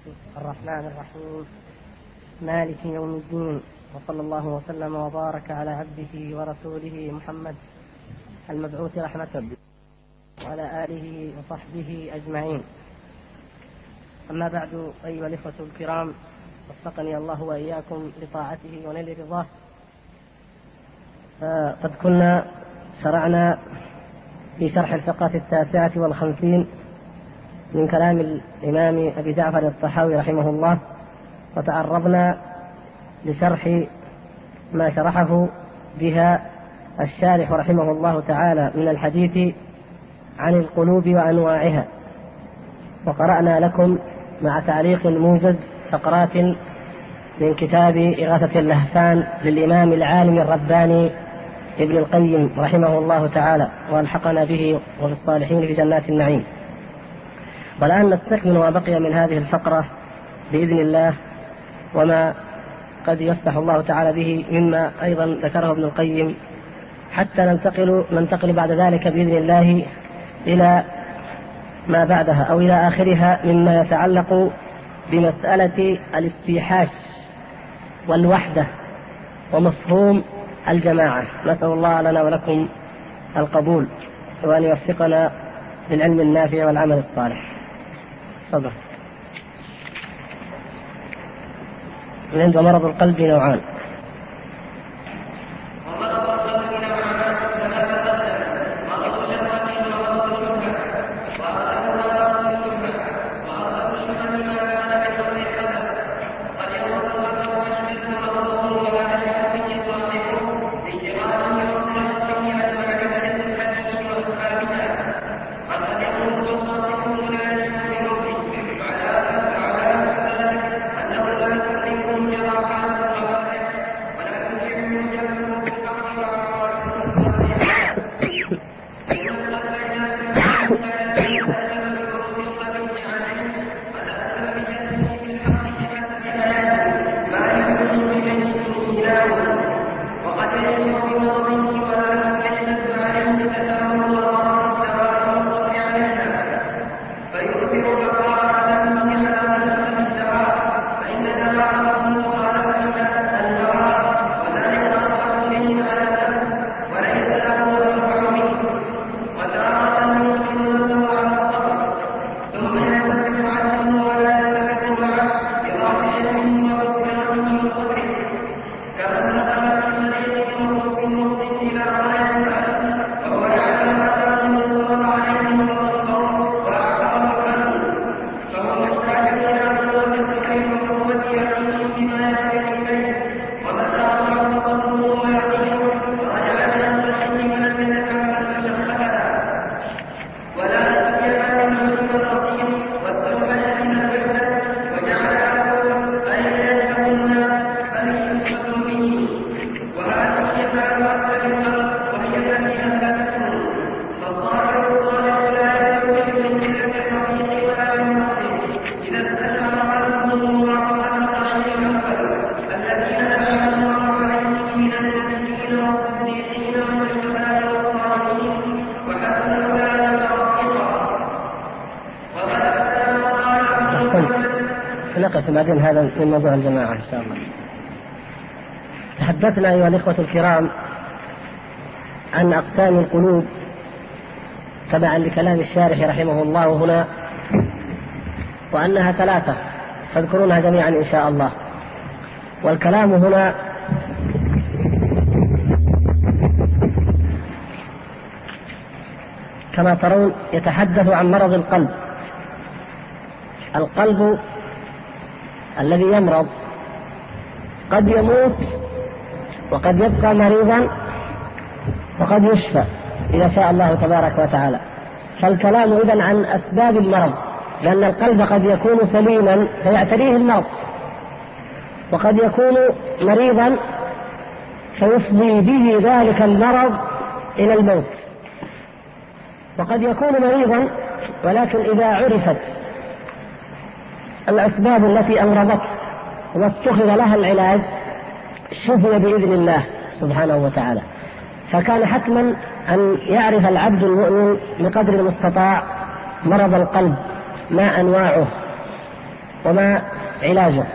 الرحمن الرحيم مالك يوم الدين، وصلى الله وسلم وبارك على عبده ورسوله محمد المبعوث رحمة وعلى آله وصحبه أجمعين. أما بعد، أيها الإخوة الكرام، وفقني الله وإياكم لطاعته ونيل رضاه. قد كنا شرعنا في شرح الفقرة 59 من كلام الإمام أبي جعفر الطحاوي رحمه الله، وتعرضنا لشرح ما شرحه بها الشارح رحمه الله تعالى من الحديث عن القلوب وأنواعها، وقرأنا لكم مع تعليق موجز فقرات من كتاب إغاثة اللهفان للإمام العالم الرباني ابن القيم رحمه الله تعالى، والحقنا به وبالصالحين في جنات النعيم. والآن نستكمل ما بقي من هذه الفقرة بإذن الله، وما قد يفتح الله تعالى به مما أيضا ذكره ابن القيم، حتى ننتقل بعد ذلك بإذن الله إلى ما بعدها أو إلى آخرها مما يتعلق بمسألة الاستيحاش والوحدة ومفهوم الجماعة. نسأل الله لنا ولكم القبول، وأن يوفقنا للعلم النافع والعمل الصالح. تفضل. عند مرض القلب نوعان. نقف بعدين هذا من موضوع الجماعة إن شاء الله. تحدثنا أيها الإخوة الكرام عن أقسام القلوب تبعا لكلام الشارح رحمه الله هنا، وأنها 3 تذكرونها جميعا إن شاء الله. والكلام هنا كما ترون يتحدث عن مرض القلب. القلب الذي يمرض قد يموت، وقد يبقى مريضا، وقد يشفى إذا شاء الله تبارك وتعالى. فالكلام إذن عن أسباب المرض، لأن القلب قد يكون سليما فيعتريه المرض، وقد يكون مريضا فيفضي به ذلك المرض إلى الموت، وقد يكون مريضا ولكن إذا عرفت الأسباب التي أمرضته واتخذ لها العلاج شفي بإذن الله سبحانه وتعالى. فكان حتما أن يعرف العبد المؤمن بقدر المستطاع مرض القلب، ما أنواعه، وما علاجه،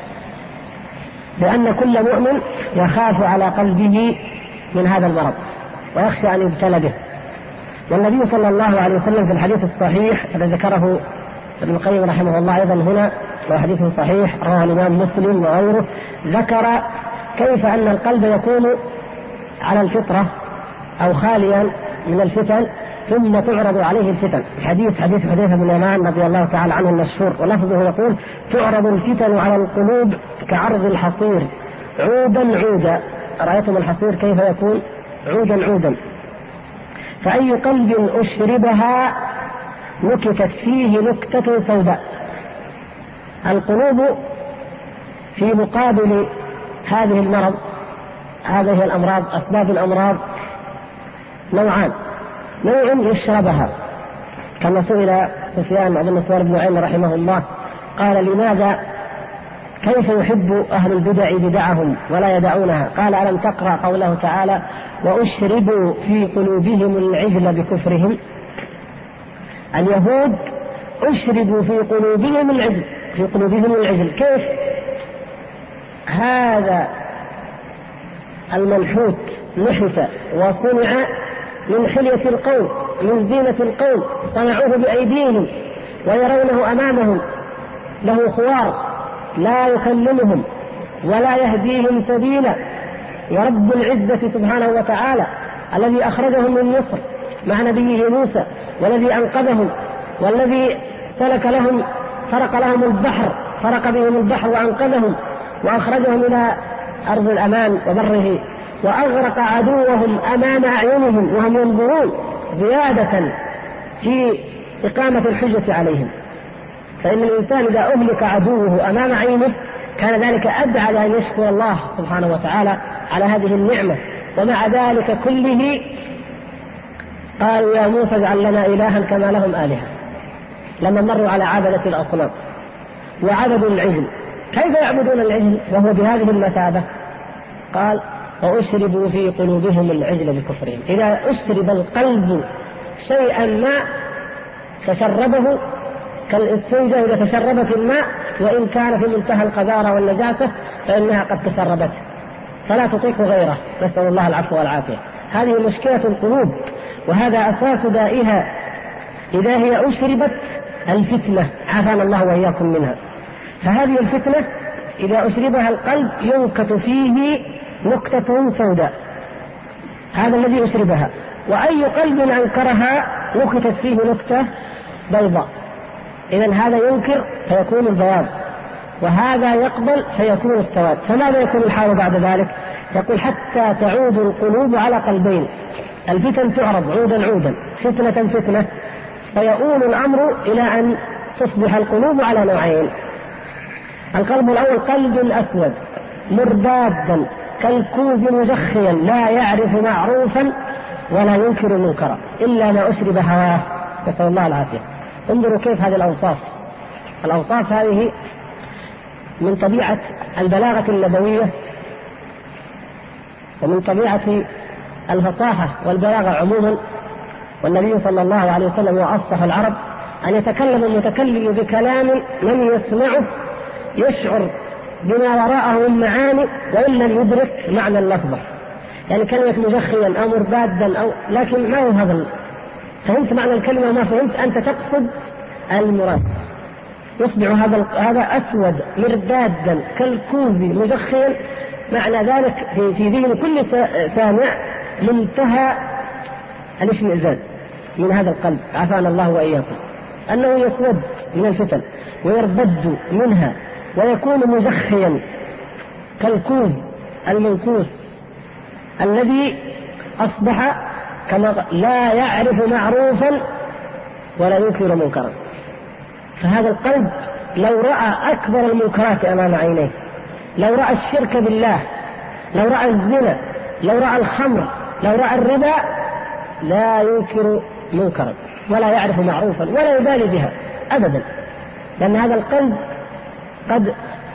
لأن كل مؤمن يخاف على قلبه من هذا المرض ويخشى أن يبتلى به. والنبي صلى الله عليه وسلم في الحديث الصحيح الذي ذكره ابن القيم رحمه الله أيضا هنا، وحديث صحيح رواه الإمام مسلم وغيره، ذكر كيف أن القلب يكون على الفطرة أو خاليا من الفتن ثم تعرض عليه الفتن. حديث حذيفة بن يمان رضي الله تعالى عنه المشهور، ولفظه يقول: تعرض الفتن على القلوب كعرض الحصير عودا عودا. رأيتم الحصير كيف يكون عودا عودا؟ فأي قلب أشربها نكتت فيه نكتة سوداء. القلوب في مقابل هذه الأمراض، أسباب الأمراض نوعان: نوع يشربها، كما سئل سفيان بن عيينة رحمه الله قال: لماذا كيف يحب أهل البدع بدعهم ولا يدعونها؟ قال: ألم تقرأ قوله تعالى: وأشربوا في قلوبهم العجل بكفرهم؟ اليهود أشربوا في قلوبهم العجل. كيف هذا المنحوت نحت وصنع من حلية القوم، من زينة القوم، صنعوه بأيديهم ويرونه أمامهم، له خوار لا يكلمهم ولا يهديهم سبيلا. ورب العزة سبحانه وتعالى الذي أخرجهم من مصر مع نبيه موسى، والذي أنقذهم، والذي فرق بهم البحر وأنقذهم وأخرجهم إلى أرض الأمان وبره، وأغرق عدوهم أمام أعينهم وهم ينظرون، زيادة في إقامة الحجة عليهم. فإن الإنسان إذا أهلك عدوه أمام عينه كان ذلك أدعى لأن يشكر الله سبحانه وتعالى على هذه النعمة. ومع ذلك كله قالوا: يا موسى اجعل لنا إلها كما لهم آلهة. لما مروا على عبدة الأصنام وعبدوا العجل، كيف يعبدون العجل وهو بهذه المثابة؟ قال: وأشربوا في قلوبهم العجل بكفرهم. إذا أشرب القلب شيئا ما تشربه، كالإسفنجة إذا تشربت الماء وإن كان في منتهى القذارة والنجاسة فإنها قد تشربت فلا تطيق غيره، نسأل الله العفو والعافية. هذه مشكلة القلوب، وهذا أساس دائها. إذا هي أشربت الفتنة عافانا الله وإياكم منها، فهذه الفتنة إذا أشربها القلب ينكت فيه نكتة سوداء، هذا الذي أشربها. وأي قلب أنكرها نكتت فيه نكتة بيضاء. إذن هذا ينكر فيكون البياض، وهذا يقبل فيكون السواد. فماذا يكون الحال بعد ذلك؟ يقول: حتى تعود القلوب على قلبين. الفتن تعرض عودا فتنة، فيؤول الأمر إلى أن تصبح القلوب على نوعين. القلب الأول قلب أسود مربادا كالكوز مزخيا لا يعرف معروفا ولا ينكر منكرا إلا ما أشرب هواه، نسأل الله العافية. انظروا كيف هذه الأوصاف هذه من طبيعة البلاغة النبوية ومن طبيعة الفصاحة والبلاغة عموما. والنبي صلى الله عليه وسلم وأفصح العرب أن يتكلم المتكلم بكلام من يسمعه يشعر بما وراءه من معاني وإن لم يدرك معنى اللفظة. يعني كلمة مزخيا أو مربادا لكن ما هو هذا، فهمت معنى الكلمة ما فهمت، أنت تقصد المراد. يصبح هذا أسود مربادا كالكوز مزخيا، معنى ذلك في ذهن كل سامع منتهى الاشمئزاز من هذا القلب، عافانا الله وإياكم، أنه يسود من الفتن ويربد منها ويكون مزخيا كالكوز المنكوس الذي أصبح كما لا يعرف معروفا ولا ينكر منكرا. فهذا القلب لو رأى أكبر المنكرات أمام عينيه، لو رأى الشرك بالله، لو رأى الزنا، لو رأى الخمر، لو رأى الربا، لا ينكر منكرا ولا يعرف معروفا ولا يبالي بها أبدا، لأن هذا القلب قد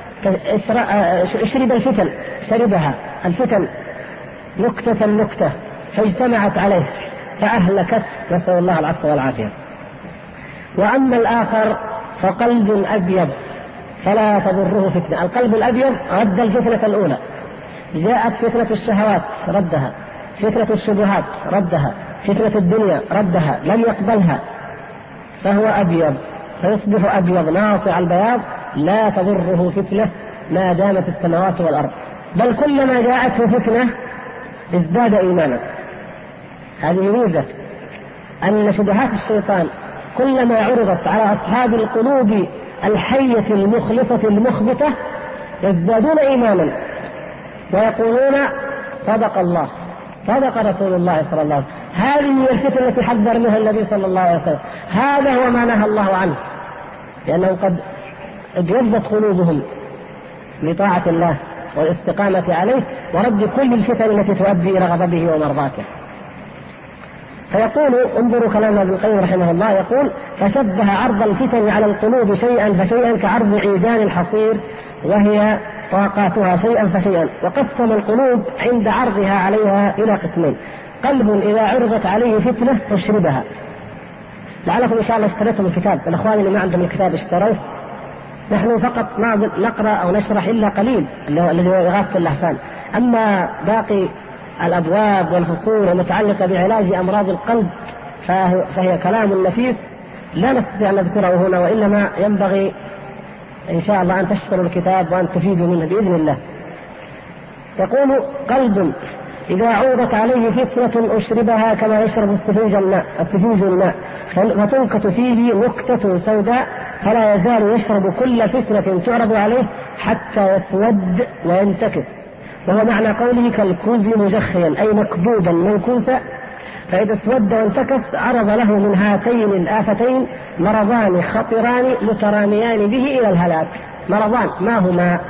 شرب الفتن، شربها الفتن نكتة فاجتمعت عليه فأهلكت، نسأل الله العفو والعافية. وأما الآخر فقلب أبيض فلا تضره فتنة. القلب الأبيض رد الفتنة الأولى، جاءت فتنة الشهوات ردها، فتنة الشبهات ردها، فتنة الدنيا ردها، لم يقبلها، فهو أبيض، فيصبح أبيض ناصع البياض، لا تضره فتنة ما دامت السماوات والأرض، بل كلما جاءته فتنة ازداد إيمانا. هذه ميزة، أن شبهات الشيطان كلما عرضت على أصحاب القلوب الحية المخلصة المخبتة يزدادون إيمانا ويقولون صدق الله، صدق رسول الله صلى الله عليه وسلم. هذه هي الفتنة التي حذر منها النبي صلى الله عليه وسلم، هذا هو ما نهى الله عنه، لأنهم قد ابيضت قلوبهم لطاعة الله والاستقامة عليه ورد كل الفتن التي تؤدي إلى غضبه ومرضاته. فيقول، انظروا كلام ابن القيم رحمه الله، يقول: فشبه عرض الفتن على القلوب شيئا فشيئا كعرض عيدان الحصير وهي طاقاتها شيئا فشيئا، وقسم القلوب عند عرضها عليها إلى قسمين: قلب إذا عرضت عليه فتنة أشربها. لعلكم إن شاء الله اشتريتم الكتاب، الأخوان اللي ما عندهم الكتاب اشتروه، نحن فقط نقرأ أو نشرح إلا قليل الذي هو إغاثة اللهفان، أما باقي الأبواب والفصول المتعلقة بعلاج أمراض القلب فهي كلام نفيس لا نستطيع أن نذكره هنا، وإنما ينبغي إن شاء الله أن تشتروا الكتاب وأن تفيدوا منه بإذن الله. يقول: قلب إذا عوضت عليه فتنة أشربها كما يشرب السفنج الماء فتنكت فيه نكتة سوداء فلا يزال يشرب كل فتنة تعرض عليه حتى يسود وينتكس، وهو معنى قوله كالكوز مجخيا أي مكبوبا منكوسا، فإذا اسود وانتكس عرض له من هاتين الآفتين مرضان خطران متراميان به إلى الهلاك. مرضان ما هما؟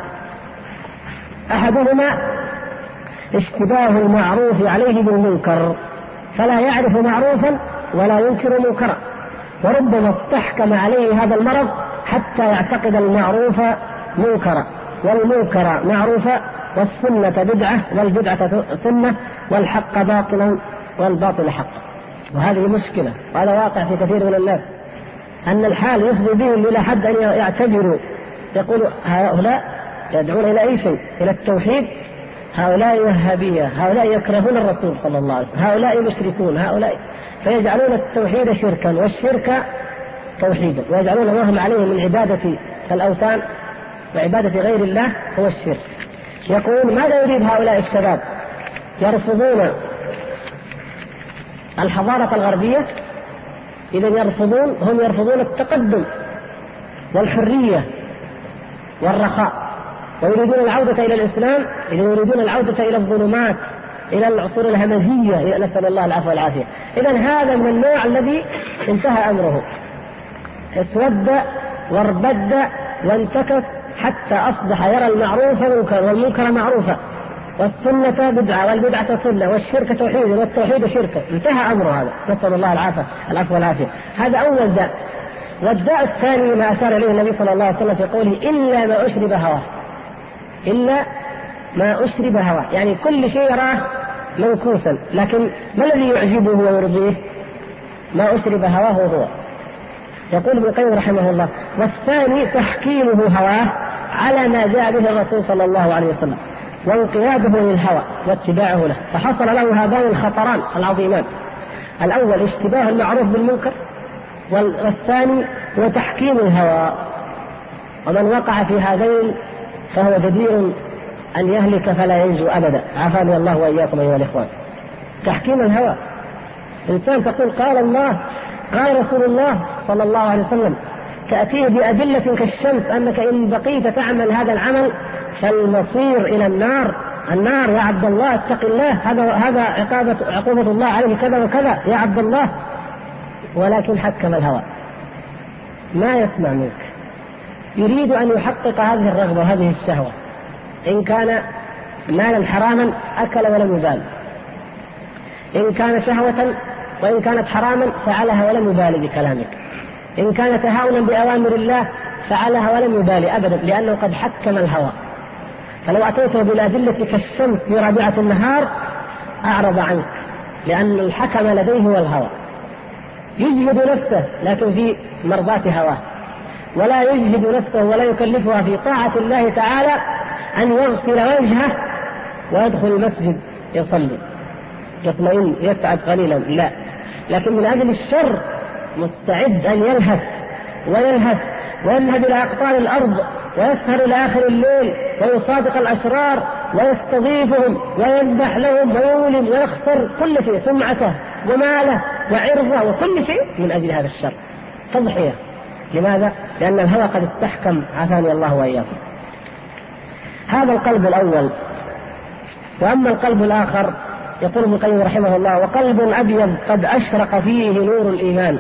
أحدهما اشتباه المعروف عليه بالمنكر، فلا يعرف معروفا ولا ينكر منكرا، وربما استحكم عليه هذا المرض حتى يعتقد المعروف منكرا والمنكر معروفا والسنة بدعة والبدعة سنة والحق باطلا والباطل حق. وهذه مشكلة، وهذا واقع في كثير من الناس، أن الحال يفضي بهم إلى حد أن يعتبروا، يقولوا هؤلاء يدعون إلى أي شيء؟ إلى التوحيد، هؤلاء وهابية، هؤلاء يكرهون الرسول صلى الله عليه وسلم، هؤلاء مشركون، هؤلاء، فيجعلون التوحيد شركا والشرك توحيدا، ويجعلون ما هم عليه من عبادة الأوثان وعبادة غير الله هو الشرك. يقول: ماذا يريد هؤلاء الشباب؟ يرفضون الحضارة الغربية، إذا هم يرفضون التقدم والحرية والرخاء، ويريدون العودة إلى الإسلام، إذا يريدون العودة إلى الظلمات، إلى العصور الهمجية، نسأل الله العفو والعافية. إذا هذا من النوع الذي انتهى أمره، اسود واربد وانتكس حتى أصبح يرى المعروف منكر والمنكر معروفا والسنة بدعة والبدعة سنة والشرك توحيد والتوحيد شركة، انتهى أمره هذا، نسأل الله العفو والعافية. هذا أول داء. والداء الثاني ما أشار إليه النبي صلى الله عليه وسلم في قوله: إلا ما أشرب هواه، إلا ما أشرب هواه، يعني كل شيء يراه منكوسا، لكن ما الذي يعجبه ويرضيه؟ ما أشرب هواه هو. يقول ابن القيم رحمه الله: والثاني تحكيمه هواه على ما جاء به الرسول صلى الله عليه وسلم وانقياده للهوى واتباعه له، فحصل له هذان الخطران العظيمان: الأول اشتباه المعروف بالمنكر، والثاني هو تحكيم الهوى. ومن وقع في هذين فهو جدير أن يهلك فلا ينجو أبدا، عافاني الله وإياكم أيها الإخوان. تحكيم الهوى، إنسان تقول قال الله قال رسول الله صلى الله عليه وسلم، تأتيه بأدلة كالشمس أنك إن بقيت تعمل هذا العمل فالمصير إلى النار يا عبد الله اتق الله، هذا عقوبة الله عليه كذا وكذا يا عبد الله، ولكن حكم الهوى، ما يسمع منك، يريد أن يحقق هذه الرغبة وهذه الشهوة، إن كان مالا حراما أكل ولم يبال، إن كان شهوة وإن كانت حراما فعلها ولم يبالي بكلامك، إن كان تهاونا بأوامر الله فعلها ولم يبالي أبدا، لأنه قد حكم الهوى. فلو أتيته بالأدلة كالشمس في رابعة النهار أعرض عنك، لأن الحكم لديه هو الهوى، يجهد نفسه لكن في مرضاة هواه. ولا يجهد نفسه ولا يكلفها في طاعة الله تعالى أن يغسل وجهه ويدخل المسجد يصلي يطمئن يسعد قليلا، لا، لكن من أجل الشر مستعد أن يلهث ويذهب إلى أقطار الأرض ويسهر إلى آخر الليل ويصادق الأشرار ويستضيفهم ويذبح لهم ويولم ويخسر كل شيء، سمعته وماله وعرضه وكل شيء من أجل هذا الشر، تضحية. لماذا؟ لأن الهوى قد استحكم، عافاني الله وإياكم. هذا القلب الأول. وأما القلب الآخر يقول ابن القيم رحمه الله: وقلب أبيض قد أشرق فيه نور الإيمان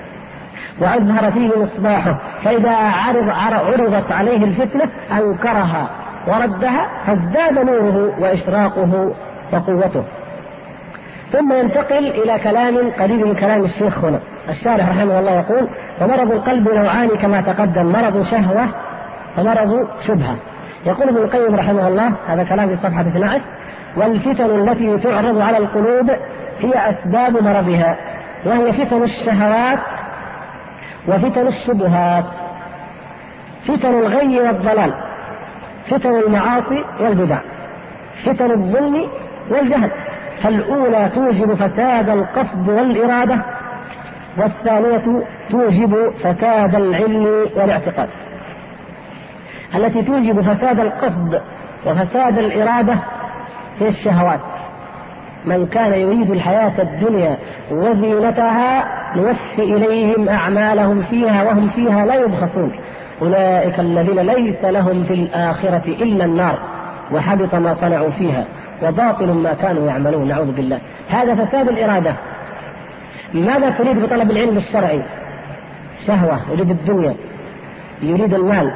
وأزهر فيه مصباحه، فإذا عرضت عليه الفتنة أنكرها وردها فازداد نوره وإشراقه وقوته. ثم ينتقل إلى كلام قريب من كلام الشيخ هنا الشارح رحمه الله، يقول: ومرض القلب نوعان كما تقدم، مرض شهوة ومرض شبهة. يقول ابن القيم رحمه الله، هذا كلام في صفحة 12: والفتن التي تعرض على القلوب هي أسباب مرضها، وهي فتن الشهوات وفتن الشبهات، فتن الغي والضلال، فتن المعاصي والبدع، فتن الظلم والجهل. فالأولى توجب فساد القصد والإرادة، والثانية توجب فساد العلم والاعتقاد. التي توجب فساد القصد وفساد الإرادة هي الشهوات. من كان يريد الحياة الدنيا وزينتها نوفي إليهم أعمالهم فيها وهم فيها لا يبخسون، أولئك الذين ليس لهم في الآخرة إلا النار وحبط ما صنعوا فيها وباطل ما كانوا يعملون، نعوذ بالله. هذا فساد الإرادة. ماذا تريد بطلب العلم الشرعي؟ شهوة، يريد الدنيا، يريد المال،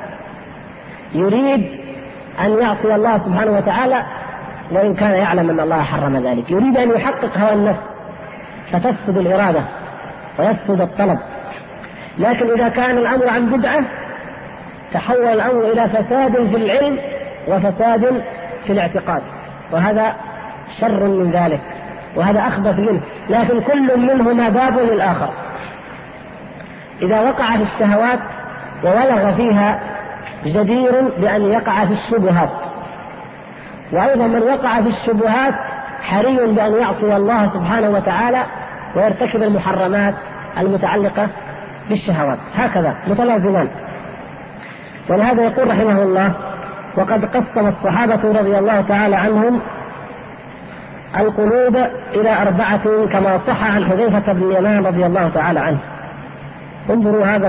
يريد أن يعصي الله سبحانه وتعالى وإن كان يعلم أن الله حرم ذلك، يريد أن يحقق هوى النفس فتفسد الإرادة ويفسد الطلب. لكن إذا كان الأمر عن بدعة تحول الأمر إلى فساد في العلم وفساد في الاعتقاد، وهذا شر من ذلك وهذا أخبث منه، لكن كل منهما باب للآخر. إذا وقع في الشهوات وولغ فيها جدير بأن يقع في الشبهات، وأيضا من وقع في الشبهات حري بأن يعصي الله سبحانه وتعالى ويرتكب المحرمات المتعلقة بالشهوات، هكذا متلازمان. ولهذا يقول رحمه الله: وقد قسم الصحابة رضي الله تعالى عنهم القلوب إلى 4 كما صح عن حذيفة بن اليمان رضي الله تعالى عنه. انظروا هذا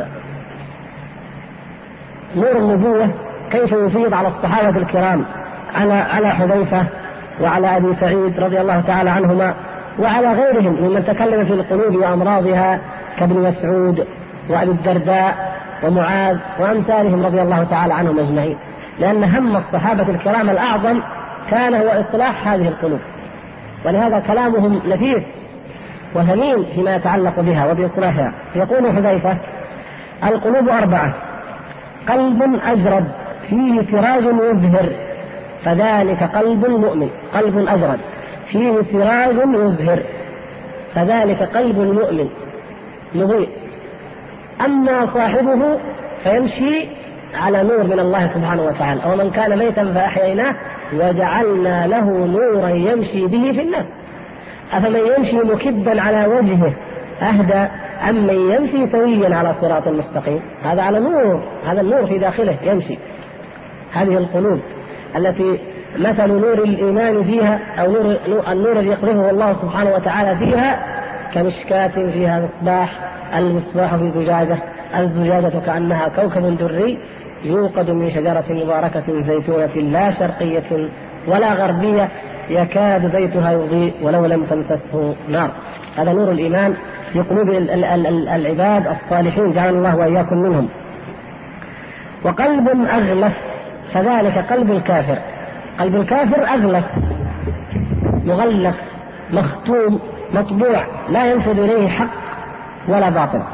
نور النبوة كيف يفيض على الصحابة الكرام، على حذيفة وعلى أبي سعيد رضي الله تعالى عنهما وعلى غيرهم ممن تكلم في القلوب وأمراضها كابن مسعود وأبي الدرداء ومعاذ وأمثالهم رضي الله تعالى عنهم أجمعين، لأن هم الصحابة الكرام الأعظم كان هو إصلاح هذه القلوب، ولهذا كلامهم نفيس وثمين فيما يتعلق بها وبإصلاحها. يقول حذيفة: القلوب 4: قلب أجرد فيه سراج يزهر فذلك قلب مؤمن، قلب أجرد فيه سراج يزهر فذلك قلب مؤمن مضيء، أما صاحبه فيمشي على نور من الله سبحانه وتعالى. ومن كان ميتا فأحييناه وجعلنا له نورا يمشي به في الناس أفمن يمشي مكبا على وجهه أهدى أم من يمشي سويا على صراط مستقيم. هذا على نور، هذا النور في داخله يمشي. هذه القلوب التي مثل نور الإيمان فيها أو النور الذي يقذفه الله سبحانه وتعالى فيها كمشكاة فيها مصباح، المصباح في زجاجة، الزجاجة كأنها كوكب دري يوقد من شجرة مباركة زيتونة لا شرقية ولا غربية يكاد زيتها يضيء ولو لم تمسسه نار. هذا نور الإيمان في قلوب العباد الصالحين، جعل الله وإياكم منهم. وقلب أغلف فذلك قلب الكافر. قلب الكافر أغلف، مغلف، مختوم، مطبوع، لا ينفذ إليه حق ولا باطل.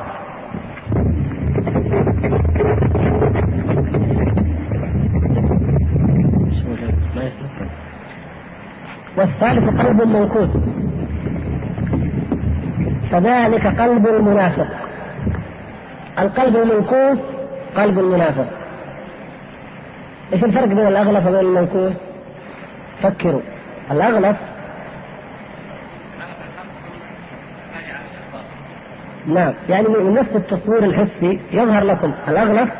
والثالث قلب منكوس فذلك قلب المنافق. القلب المنكوس قلب المنافق. ايش الفرق بين الأغلف وبين المنكوس؟ فكروا. الأغلف نعم، يعني من نفس التصوير الحسي يظهر لكم الأغلف.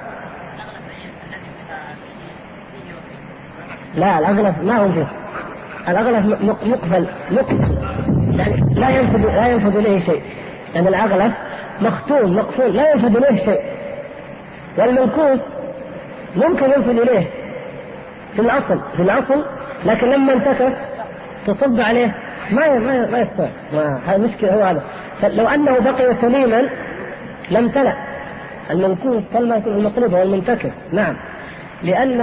لا، الأغلف ما هو فيه. الأغلف مقفل يعني لا ينفذ إليه شيء، يعني الأغلف مختوم مقفول لا ينفذ إليه شيء. والمنكوس ممكن ينفذ إليه في الأصل، لكن لما انتكس تصب عليه ما يستطيع. هذا مشكلة. هو هذا. لو أنه بقي سليما لم تلأ. المنكوس كما يكون المقلوب هو المنتكس. نعم، لأن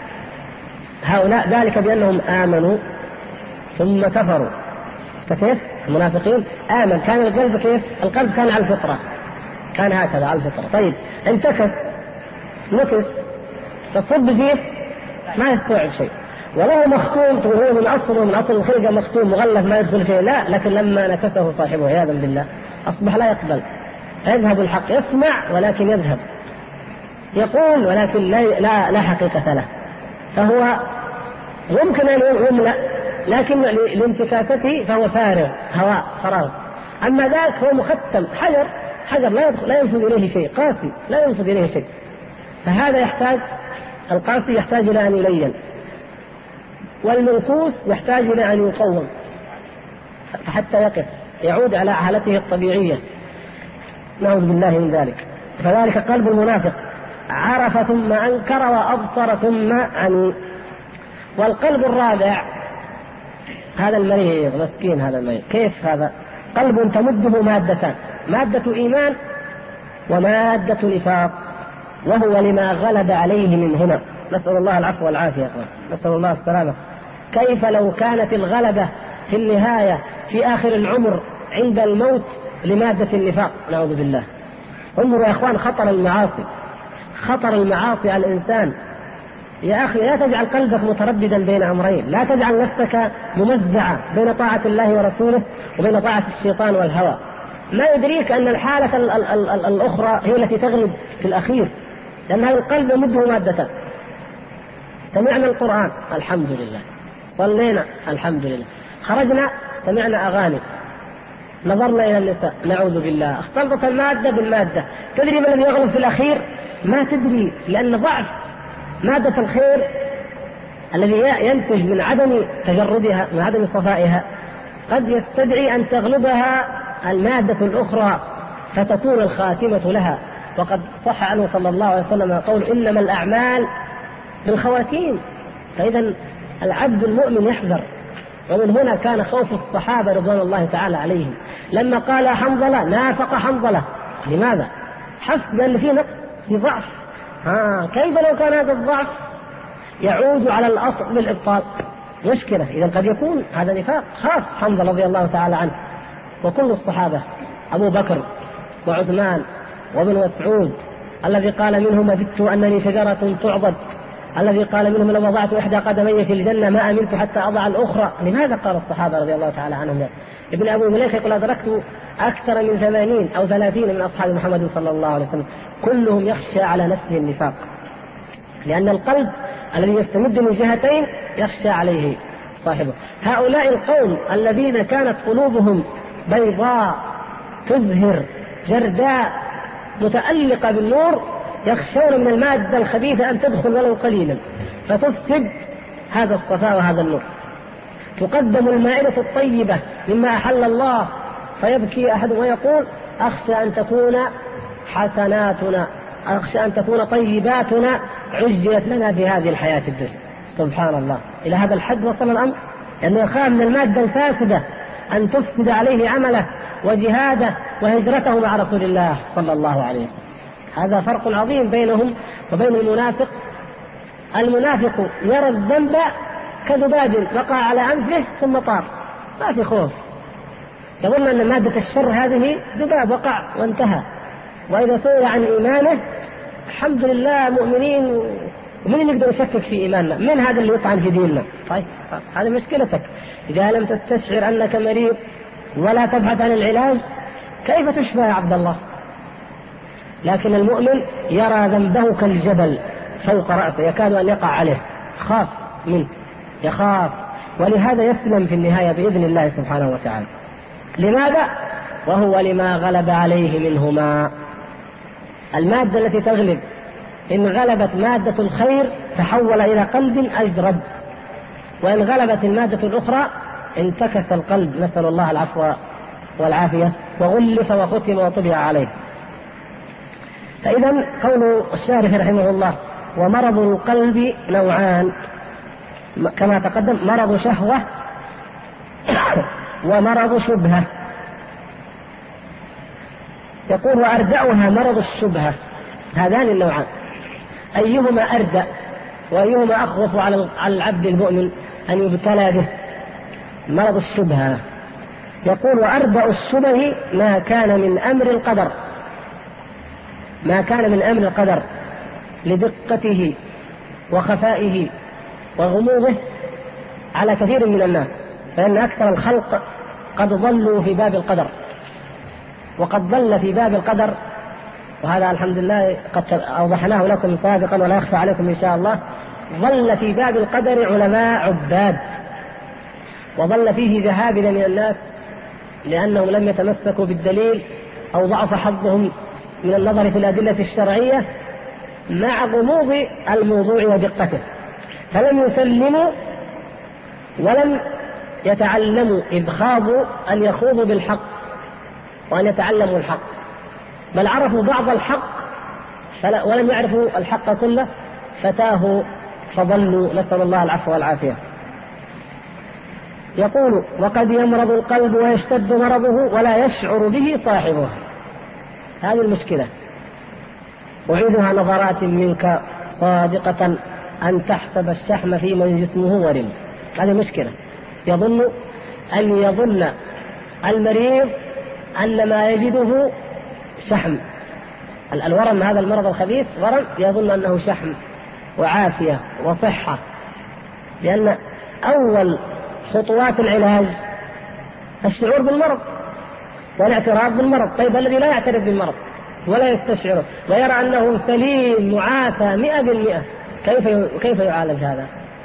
هؤلاء ذلك بأنهم آمنوا ثم كفروا. كيف المنافقين آمن كان القلب كيف؟ القلب كان على الفطرة، كان هكذا على الفطرة. طيب انتكس نكس تصب فيه ما يستوعب شيء. ولو مختوم هو من أصل الخلقة مختوم مغلف ما يدخل شيء، لا، لكن لما نكسه صاحبه عياذا بالله أصبح لا يقبل. يذهب الحق، يسمع ولكن يذهب، يقول ولكن لا حقيقة له. فهو يمكن أن يملأ لكن لانتكاسته فهو فارغ، هواء فراغ. أما ذاك هو مختم حجر لا ينفذ إليه شيء، قاسي لا ينفذ إليه شيء. فهذا يحتاج، القاسي يحتاج إلى أن يلين، والمنكوس يحتاج إلى أن يقوم حتى يقف يعود على حالته الطبيعية. نعوذ بالله من ذلك. فذلك قلب المنافق، عرف ثم أنكر وأبصر ثم عمي. والقلب الرابع هذا المريض مسكين، هذا المريض كيف؟ هذا قلب تمده مادتان، مادة إيمان ومادة نفاق، وهو لما غلب عليه من هنا. نسأل الله العفو والعافية، نسأل الله السلامة. كيف لو كانت الغلبة في النهاية في آخر العمر عند الموت لمادة النفاق؟ نعوذ بالله. انظروا يا إخوان خطر المعاصي على الإنسان. يا أخي لا تجعل قلبك مترددا بين أمرين، لا تجعل نفسك ممزعة بين طاعة الله ورسوله وبين طاعة الشيطان والهوى. ما يدريك أن الحالة الأخرى هي التي تغلب في الأخير، لأن هذا القلب يمده مادة. سمعنا القرآن الحمد لله، صلينا الحمد لله، خرجنا سمعنا أغاني، نظرنا إلى النساء نعوذ بالله، اختلطت المادة بالمادة. تدري ما الذي يغلب في الأخير؟ ما تدري، لأن ضعف مادة الخير الذي ينتج من عدم تجردها، من عدم صفائها، قد يستدعي أن تغلبها المادة الأخرى فتكون الخاتمة لها. وقد صح عنه صلى الله عليه وسلم قول إنما الأعمال بالخواتيم. فإذا العبد المؤمن يحذر. ومن هنا كان خوف الصحابة رضوان الله تعالى عليهم لما قال حنظلة نافق حنظلة. لماذا؟ حسب أن في نقص، في ضعف. كيف لو كان هذا الضعف يعود على الأصل بالإبطال؟ مشكلة. إذا قد يكون هذا نفاق. خاف حنظلة رضي الله تعالى عنه وكل الصحابة، أبو بكر وعثمان وابن مسعود الذي قال منهم بت أنني شجرة تعضد، الذي قال منهم لو وضعت إحدى قدمي في الجنة ما أمنت حتى أضع الأخرى. لماذا قال الصحابة رضي الله تعالى عنهم؟ ابن أبي مليكة يقول أدركت أكثر من 80 أو 30 من أصحاب محمد صلى الله عليه وسلم كلهم يخشى على نفسه النفاق، لأن القلب الذي يستمد من جهتين يخشى عليه صاحبه. هؤلاء القوم الذين كانت قلوبهم بيضاء تزهر جرداء متألقة بالنور يخشون من المادة الخبيثة أن تدخل ولو قليلا فتفسد هذا الصفاء وهذا النور. تقدم المائدة الطيبة مما أحل الله فيبكي أحد ويقول أخشى أن تكون حسناتنا، أخشى أن تكون طيباتنا عجلت لنا في هذه الحياة الدنيا. سبحان الله، إلى هذا الحد وصل الأمر، أنه يخاف من المادة الفاسدة أن تفسد عليه عمله وجهاده وهجرته مع رسول الله صلى الله عليه وسلم. هذا فرق عظيم بينهم وبين المنافق. المنافق يرى الذنب كذباب وقع على أنفه ثم طار، ما في خوف، يظن أن مادة الشر هذه ذباب وقع وانتهى. وإذا سئل عن إيمانه الحمد لله مؤمنين، ومن يقدر يشكك في إيماننا؟ من هذا اللي يطعن في ديننا؟ طيب هذه مشكلتك. إذا لم تستشعر أنك مريض ولا تبحث عن العلاج كيف تشفى يا عبد الله؟ لكن المؤمن يرى ذنبه كالجبل فوق رأسه يكاد أن يقع عليه، خاف منه، يخاف، ولهذا يسلم في النهاية بإذن الله سبحانه وتعالى. لماذا؟ وهو لما غلب عليه منهما. المادة التي تغلب إن غلبت مادة الخير تحول إلى قلب أجرد، وإن غلبت المادة الأخرى انتكس القلب، نسأل الله العفو والعافية، وغلف وختم وطبع عليه. فإذا قول الشارح رحمه الله: ومرض القلب نوعان كما تقدم، مرض شهوة ومرض شبهة. يقول: وأردأها مرض الشبهة. هذان النوعان أيهما أردأ وأيهما أخوف على العبد المؤمن أن يبتلى به؟ مرض الشبهة. يقول: وأردأ الشبه ما كان من أمر القدر، ما كان من أمر القدر لدقته وخفائه وغموضه على كثير من الناس، فإن أكثر الخلق قد ضلوا في باب القدر، وقد ضل في باب القدر، وهذا الحمد لله قد أوضحناه لكم سابقا ولا يخفى عليكم إن شاء الله. ضل في باب القدر علماء عباد، وضل فيه جهابذة من الناس لأنهم لم يتمسكوا بالدليل أو ضعف حظهم من النظر في الأدلة الشرعية مع غموض الموضوع ودقته، فلم يسلموا ولم يتعلموا، إذ خاضوا أن يخوضوا بالحق وأن يتعلموا الحق، بل عرفوا بعض الحق ولم يعرفوا الحق كله، فتاهوا فضلوا، نسأل الله العفو والعافية. يقول: وقد يمرض القلب ويشتد مرضه ولا يشعر به صاحبه. هذه المشكلة. أعيدها نظرات منك صادقة أن تحسب الشحم في من جسمه ورم. هذه مشكلة. يظن المريض أن ما يجده شحم. الورم، هذا المرض الخبيث ورم، يظن أنه شحم وعافية وصحة، لأن أول خطوات العلاج الشعور بالمرض والاعتراف بالمرض. طيب الذي لا يعترف بالمرض ولا يستشعره ويرى أنه سليم معافى 100%، كيف يعالج هذا؟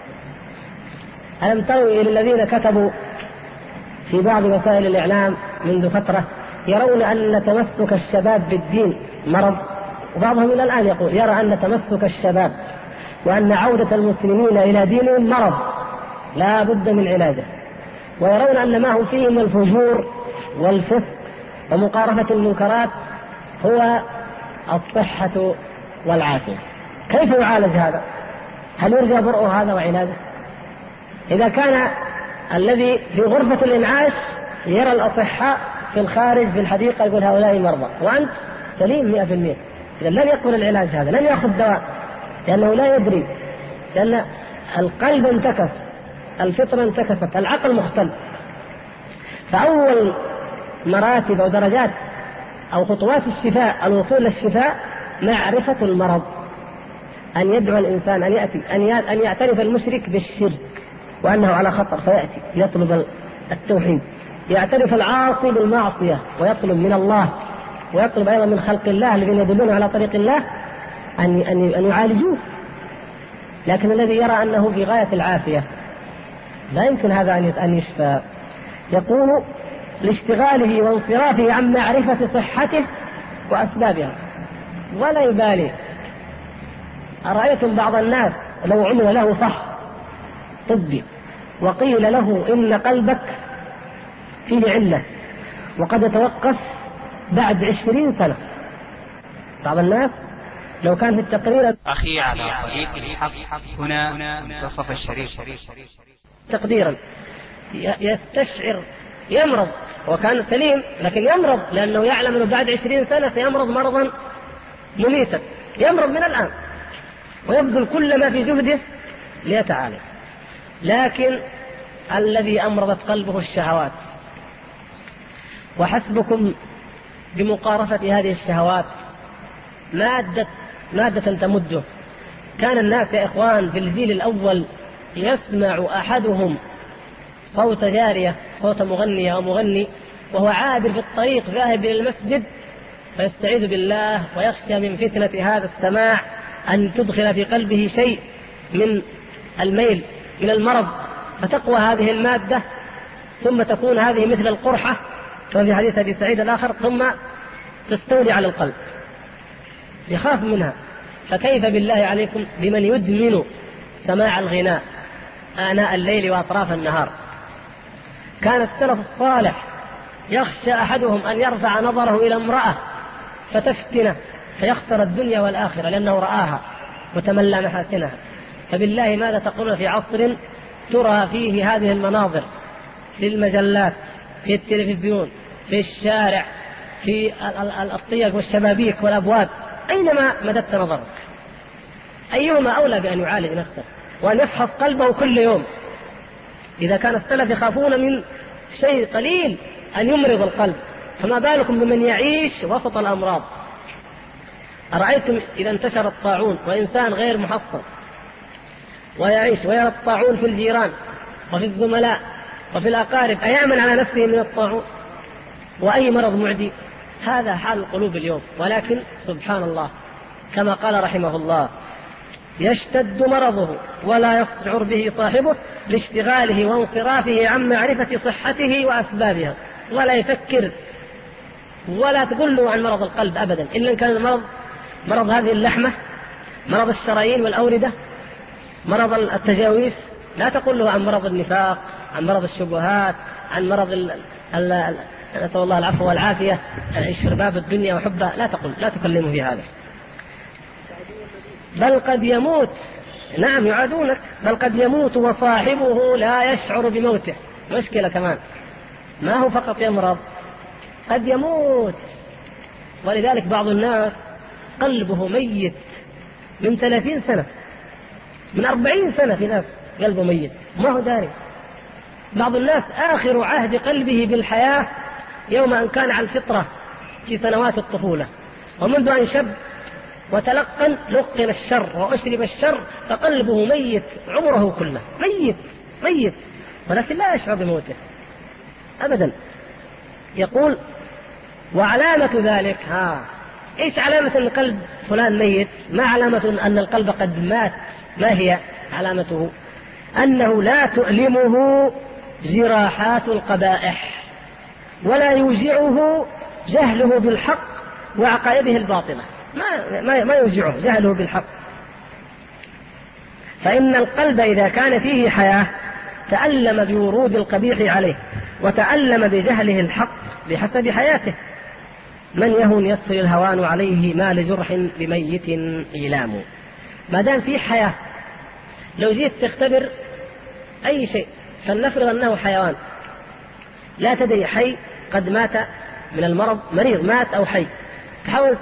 ألم تروا إلى الذين كتبوا في بعض وسائل الإعلام منذ فترة يرون أن تمسك الشباب بالدين مرض، وبعضهم إلى الآن يقول يرى أن تمسك الشباب وأن عودة المسلمين إلى دينهم مرض لا بد من علاجه، ويرون أن ما هو فيه من الفجور والفسق ومقارفة المنكرات هو الصحة والعافية. كيف يعالج هذا؟ هل يرجى برء هذا وعلاجه؟ إذا كان الذي في غرفة الإنعاش يرى الأصحاء في الخارج في الحديقة يقول هؤلاء مرضى وأنت سليم 100%، إذا لن يقبل العلاج هذا، لن يأخذ دواء، لأنه لا يدري، لأن القلب انتكس، الفطرة انتكست، العقل مختل. فأول مراتب أو درجات أو خطوات الشفاء، الوصول للشفاء، معرفة المرض. أن يدعو الإنسان أن يعترف المشرك بالشرك وأنه على خطر فيأتي يطلب التوحيد، يعترف العاصي بالمعصية ويطلب من الله، ويطلب أيضا من خلق الله الذين يدلون على طريق الله أن يعالجوه. لكن الذي يرى أنه في غاية العافية لا يمكن هذا أن يشفى. يقول: لاشتغاله وانصرافه عن معرفة صحته وأسبابها، ولا يبالي. أرأيتم بعض الناس لو عمل له فحص طبي وقيل له إن قلبك فيه علة وقد يتوقف بعد 20 سنة، بعض الناس لو كان في التقرير أخي على طريق الحق هنا منتصف الشريف تقديرا يستشعر يمرض وكان سليم، لكن يمرض لأنه يعلم أنه بعد 20 سنة سيمرض مرضا مميتا، يمرض من الآن ويبذل كل ما في جهده ليتعالج. لكن الذي أمرضت قلبه الشهوات، وحسبكم بمقارفة هذه الشهوات مادة تمده. كان الناس يا إخوان في الجيل الأول يسمع أحدهم صوت جارية، صوت مغنية أو مغني، وهو عابر في الطريق ذاهب إلى المسجد، فيستعيذ بالله ويخشى من فتنة هذا السماع أن تدخل في قلبه شيء من الميل، من المرض، فتقوى هذه المادة ثم تكون هذه مثل القرحة كما في حديث أبي سعيد الآخر، ثم تستولي على القلب، يخاف منها. فكيف بالله عليكم بمن يدمن سماع الغناء آناء الليل وأطراف النهار؟ كان السلف الصالح يخشى أحدهم أن يرفع نظره إلى امرأة فتفتنه فيخسر الدنيا والآخرة لأنه رآها وتملى محاسنها. فبالله ماذا تقولون في عصر ترى فيه هذه المناظر في المجلات، في التلفزيون، في الشارع، في الطيق والشبابيك والأبواب، أينما مددت نظرك؟ أيهما أولى بأن يعالج نفسه وأن يفحص قلبه كل يوم؟ إذا كان السلف يخافون من شيء قليل أن يمرض القلب، فما بالكم بمن يعيش وسط الأمراض؟ أرأيتم إذا انتشر الطاعون وإنسان غير محصن ويعيش ويرى الطاعون في الجيران وفي الزملاء وفي الأقارب، أيأمن على نفسه من الطاعون وأي مرض معدي؟ هذا حال القلوب اليوم. ولكن سبحان الله كما قال رحمه الله: يشتد مرضه ولا يشعر به صاحبه لاشتغاله وانصرافه عن معرفة صحته وأسبابها، ولا يفكر ولا تقول له عن مرض القلب أبدا، إلا إن كان المرض مرض هذه اللحمة، مرض الشرايين والأوردة، مرض التجاويف. لا تقول له عن مرض النفاق، عن مرض الشبهات، عن مرض نسأل الله العفو والعافية، الشرباب الدنيا وحبها. لا تكلمه في هذا. بل قد يموت، نعم يعادونك، بل قد يموت وصاحبه لا يشعر بموته. مشكلة كمان، ما هو فقط يمرض، قد يموت. ولذلك بعض الناس قلبه ميت من 30 سنة، من 40 سنة، في ناس قلبه ميت ما هو داري. بعض الناس آخر عهد قلبه بالحياة يوم أن كان على الفطرة في سنوات الطفولة، ومنذ أن شب وتلقن لقن الشر وأشرب الشر فقلبه ميت عمره كله، ميت، ولكن لا يشعر بموته أبدا. يقول: وعلامة ذلك، إيش علامة أن القلب فلان ميت؟ ما علامة أن القلب قد مات؟ ما هي علامته؟ أنه لا تؤلمه جراحات القبائح، ولا يوجعه جهله بالحق وعقائده الباطلة. ما يوجعه جهله بالحق. فإن القلب إذا كان فيه حياة تألم بورود القبيح عليه، وتألم بجهله الحق بحسب حياته. من يهون يصفر الهوان عليه، ما لجرح بميت إيلام. ما دام فيه حياة، لو جيت تختبر أي شيء، فلنفرض أنه حيوان لا تدري حي قد مات من المرض، مريض مات أو حي، تحاول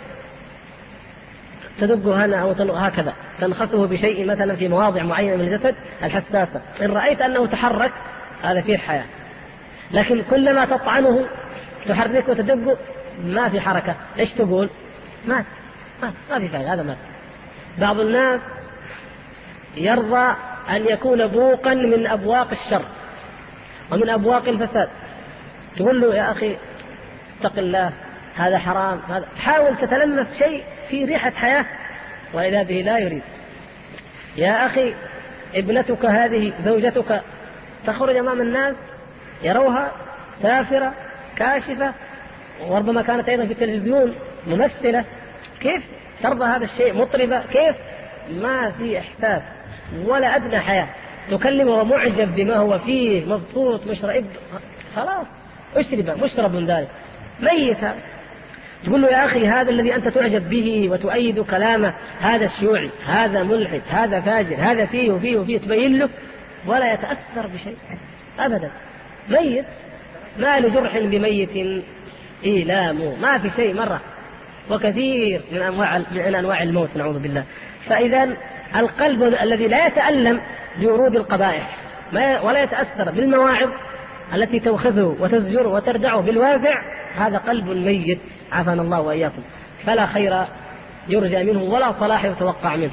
تدقه هنا أو هكذا، تنخسه بشيء مثلا في مواضع معينة من الجسد الحساسة، إن رأيت أنه تحرك هذا فيه حياة. لكن كلما تطعنه تحركه وتدقه ما في حركة، إيش تقول؟ مات. ما في فائدة، هذا مات. بعض الناس يرضى أن يكون بوقا من أبواق الشر ومن أبواق الفساد، تقول له: يا أخي اتق الله، هذا حرام، هذا. حاول تتلمس شيء في ريحة حياة، وإذا به لا يريد. يا أخي ابنتك هذه، زوجتك، تخرج أمام الناس يروها سافرة كاشفة، وربما كانت أيضا في التلفزيون ممثلة، كيف ترضى هذا الشيء؟ مطربة، كيف؟ ما في إحساس ولا أدنى حياة. تكلمه ومعجب بما هو فيه، مبسوط، مشرب، خلاص مشرب من ذلك، ميت. تقول له: يا أخي هذا الذي أنت تعجب به وتؤيد كلامه هذا الشيوعي، هذا ملحد، هذا فاجر، هذا فيه وفيه وفيه، تبين له ولا يتأثر بشيء أبدا، ميت. ما لجرح بميت إيلام، ما في شيء مرة، وكثير من أنواع الموت نعوذ بالله. فإذا القلب الذي لا يتألم بورود القبائح ولا يتأثر بالمواعظ التي توخذه وتزجره وتردعه بالوازع، هذا قلب ميت، عافانا الله وإياكم. فلا خير يرجى منه ولا صلاح يتوقع منه.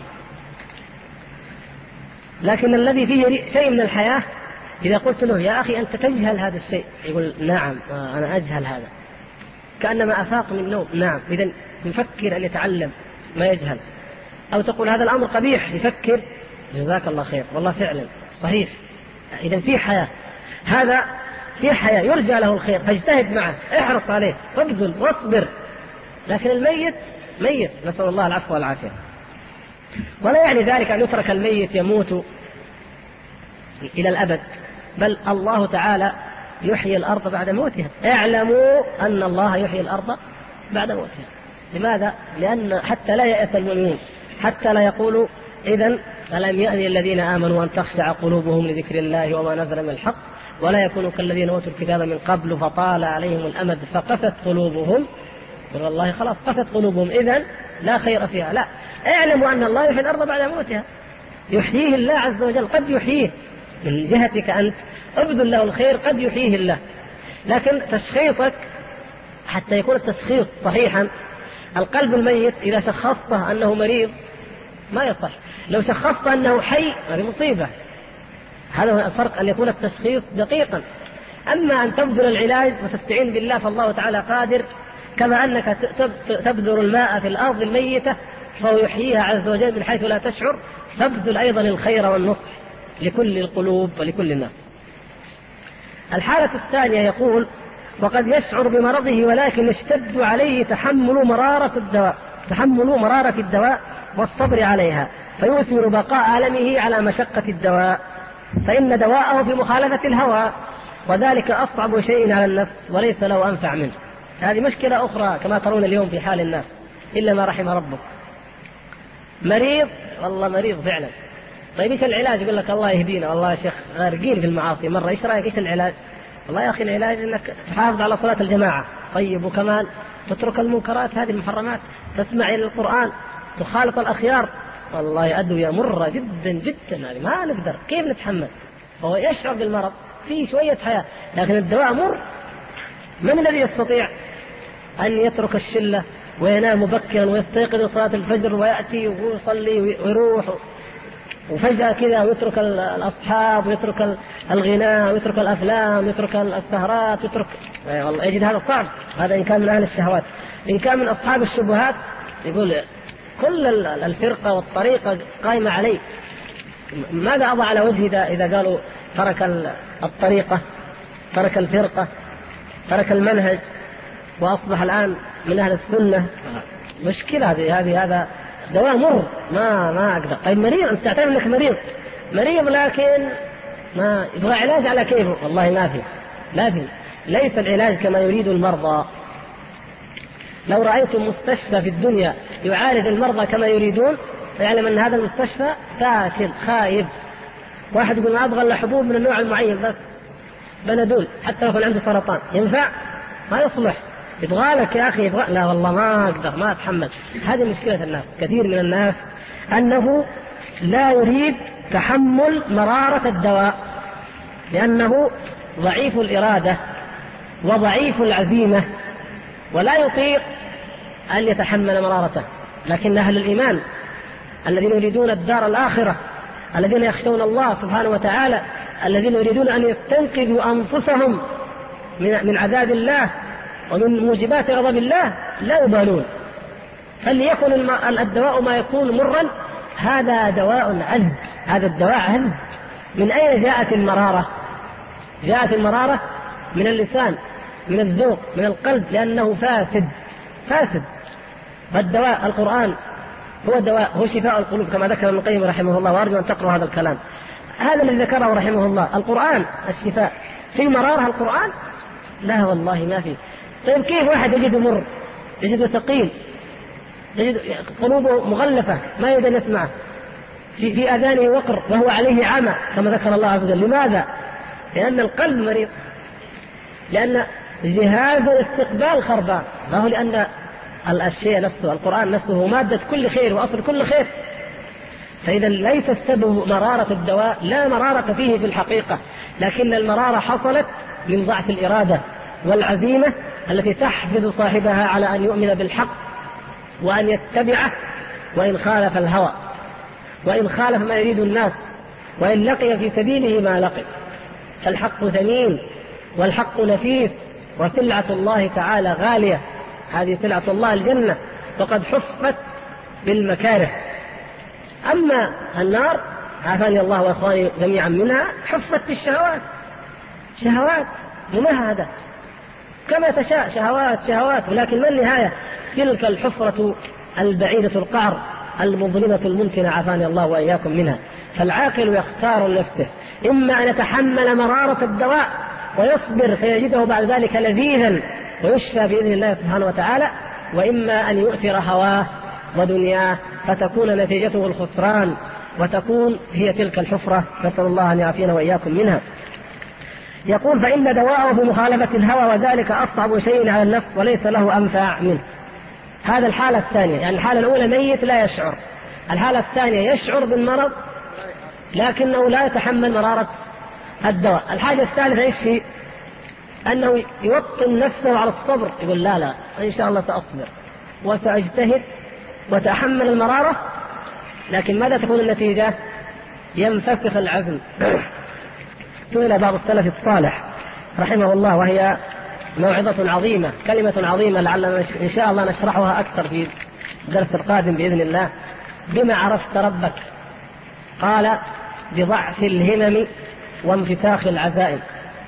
لكن الذي فيه شيء من الحياة، إذا قلت له: يا أخي أنت تجهل هذا الشيء، يقول: نعم أنا أجهل هذا. كأنما أفاق من نوم. نعم، إذن يفكر أن يتعلم ما يجهل. أو تقول هذا الأمر قبيح، يفكر جزاك الله خير والله فعلا صحيح، إذن في حياة، هذا في حياة يرجى له الخير، فاجتهد معه، احرص عليه وابذل واصبر. لكن الميت ميت، نسأل الله العفو والعافية. ولا يعني ذلك أن يترك الميت يموت إلى الأبد، بل الله تعالى يحيي الأرض بعد موتها. اعلموا أن الله يحيي الأرض بعد موتها. لماذا؟ لأن حتى لا يأس المؤمنون، حتى لا يقولوا إذن ألم يأن الذين آمنوا أن تخشع قلوبهم لذكر الله وما نزل من الحق ولا يكونوا كالذين أوتوا الكتاب من قبل فطال عليهم الأمد فقست قلوبهم. والله خلاص قست قلوبهم، إذن لا خير فيها. لا، اعلموا أن الله يحيي الأرض بعد موتها، يحييه الله عز وجل. قد يحييه من جهتك أنت، ابذل له الخير، قد يحييه الله. لكن تشخيصك حتى يكون التشخيص صحيحا، القلب الميت إذا شخصته أنه مريض ما يصح، لو شخصت أنه حي هذه مصيبة. هذا هو الفرق، أن يكون التشخيص دقيقا. أما أن تبذل العلاج وتستعين بالله فالله تعالى قادر، كما أنك تبذل الماء في الأرض الميتة فهو يحييها عز وجل من حيث لا تشعر، تبذل أيضا الخير والنصح لكل القلوب ولكل الناس. الحالة الثانية يقول وقد يشعر بمرضه ولكن يشتد عليه تحمل مرارة الدواء والصبر عليها، فيؤثر بقاء ألمه على مشقة الدواء، فإن دواءه في مخالفة الهوى، وذلك أصعب شيء على النفس وليس له أنفع منه. هذه مشكلة أخرى كما ترون اليوم في حال الناس إلا ما رحم ربك. مريض، والله مريض فعلا، طيب إيش العلاج؟ يقول لك الله يهدينا، والله يا شيخ غارقين في المعاصي مرة، إيش رأيك إيش العلاج؟ والله يا أخي العلاج إنك تحافظ على صلاة الجماعة، طيب وكمان تترك المنكرات هذه المحرمات، تسمع إلى القرآن، تخالط الأخيار. والله أدوية مرة جدا جدا، هذه ما نقدر كيف نتحمل. هو يشعر بالمرض، فيه شوية حياة، لكن الدواء مر. من الذي يستطيع أن يترك الشلة وينام مبكرا ويستيقظ لصلاة الفجر ويأتي ويصلي ويروح، وفجأة كذا ويترك الأصحاب ويترك الغناء ويترك الأفلام ويترك السهرات ويترك، والله يجد هذا صعب. هذا إن كان من أهل الشهوات. إن كان من أصحاب الشبهات يقول كل الفرقة والطريقة قائمة عليه. ماذا أضع على وجهه إذا قالوا ترك الطريقة، ترك الفرقة، ترك المنهج، وأصبح الآن من أهل السنة؟ مشكلة هذا دواء مر، ما أقدر. طيب مريض، أنت تعتبر أنك مريض لكن ما يبغى علاج على كيفه، والله لا في ليس العلاج كما يريد المرضى. لو رأيتم مستشفى في الدنيا يعالج المرضى كما يريدون فيعلم أن هذا المستشفى فاشل خايب. واحد يقول ما أبغى إلا حبوب من النوع المعين بس، بنادول، حتى لو كان عنده سرطان ينفع؟ ما يصلح. يبغى لك يا أخي، لا والله ما أقدر، ما أتحمل. هذه مشكلة الناس، كثير من الناس أنه لا يريد تحمل مرارة الدواء لأنه ضعيف الإرادة وضعيف العزيمة ولا يطيق أن يتحمل مرارته. لكن أهل الإيمان الذين يريدون الدار الآخرة، الذين يخشون الله سبحانه وتعالى، الذين يريدون أن يستنقذوا أنفسهم من عذاب الله ومن موجبات غضب الله، لا يبالون. فليكن الدواء ما يكون مرا، هذا دواء عذب، هذا الدواء عذب. من أين جاءت المرارة؟ جاءت المرارة من اللسان، من الذوق، من القلب، لأنه فاسد. فالدواء القرآن هو دواء، هو شفاء القلوب كما ذكر ابن القيم رحمه الله، وأرجو أن تقرأوا هذا الكلام. هذا الذي ذكره رحمه الله، القرآن الشفاء. في مرارة القرآن؟ لا والله ما في. طيب كيف واحد يجد مر، يجد ثقيل، يجد قلوبه مغلفة ما يقدر يسمعه، في أذانه وقر وهو عليه عمى كما ذكر الله عز وجل. لماذا؟ لأن القلب مريض، لأن جهاز الاستقبال خربان، ما هو لأن الشيء نفسه، القرآن نفسه هو مادة كل خير وأصل كل خير. فإذا ليس السبب مرارة الدواء، لا مرارة فيه في الحقيقة، لكن المرارة حصلت من ضعف الإرادة والعزيمة التي تحفز صاحبها على أن يؤمن بالحق وأن يتبعه وإن خالف الهوى، وإن خالف ما يريد الناس، وإن لقي في سبيله ما لقي. فالحق ثمين والحق نفيس وسلعة الله تعالى غالية، هذه سلعة الله الجنة، وقد حفت بالمكاره. أما النار عافاني الله وإخواني جميعا منها حفت بالشهوات، شهوات ممهدة كما تشاء، شهوات، ولكن ما النهاية؟ تلك الحفرة البعيدة القعر المظلمة الممتنة عافاني الله وإياكم منها. فالعاقل يختار لنفسه، إما أن يتحمل مرارة الدواء ويصبر فيجده بعد ذلك لذيذا ويشفى بإذن الله سبحانه وتعالى، وإما أن يؤثر هواه ودنياه فتكون نتيجته الخسران وتكون هي تلك الحفرة، نسأل الله أن يعافينا وإياكم منها. يقول: فإن دواءه مخالفة الهوى، وذلك أصعب شيء على النفس وليس له أنفع منه. هذا الحالة الثانية، يعني الحالة الأولى ميت لا يشعر، الحالة الثانية يشعر بالمرض لكنه لا يتحمل مرارة الدواء. الحاجة الثالثة إيش؟ أنه يوطن نفسه على الصبر، يقول لا إن شاء الله سأصبر وسأجتهد وتحمل المرارة، لكن ماذا تكون النتيجة؟ ينفسخ العزم. سئل بعض السلف الصالح رحمه الله، وهي موعظة عظيمة، كلمة عظيمة لعلنا إن شاء الله نشرحها أكثر في الدرس القادم بإذن الله: بما عرفت ربك؟ قال: بضعف الهمم وانفساخ العزائم،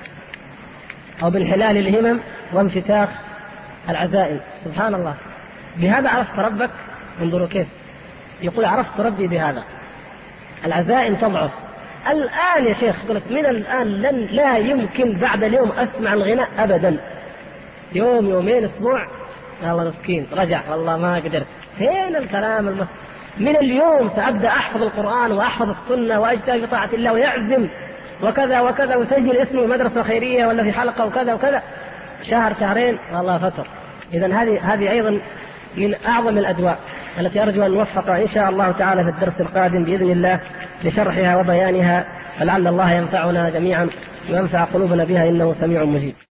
أو بانحلال الهمم وانفساخ العزائم. سبحان الله، بهذا عرفت ربك. انظروا كيف يقول: عرفت ربي بهذا. العزائم تضعف. الآن يا شيخ قلت من الآن لا يمكن بعد اليوم أسمع الغناء أبدا، يوم يومين أسبوع الله مسكين رجع والله ما قدرت. فين الكلام من اليوم سأبدأ أحفظ القرآن وأحفظ السنة وأجتهد بطاعة الله، ويعزم وكذا وكذا، وسجل اسمي مدرسة خيرية ولا في حلقة وكذا وكذا، شهر شهرين والله فتر. إذن هذه أيضا من أعظم الأدواء التي أرجو أن نوفق إن شاء الله تعالى في الدرس القادم بإذن الله لشرحها وبيانها، فلعل الله ينفعنا جميعا وينفع قلوبنا بها إنه سميع مجيب.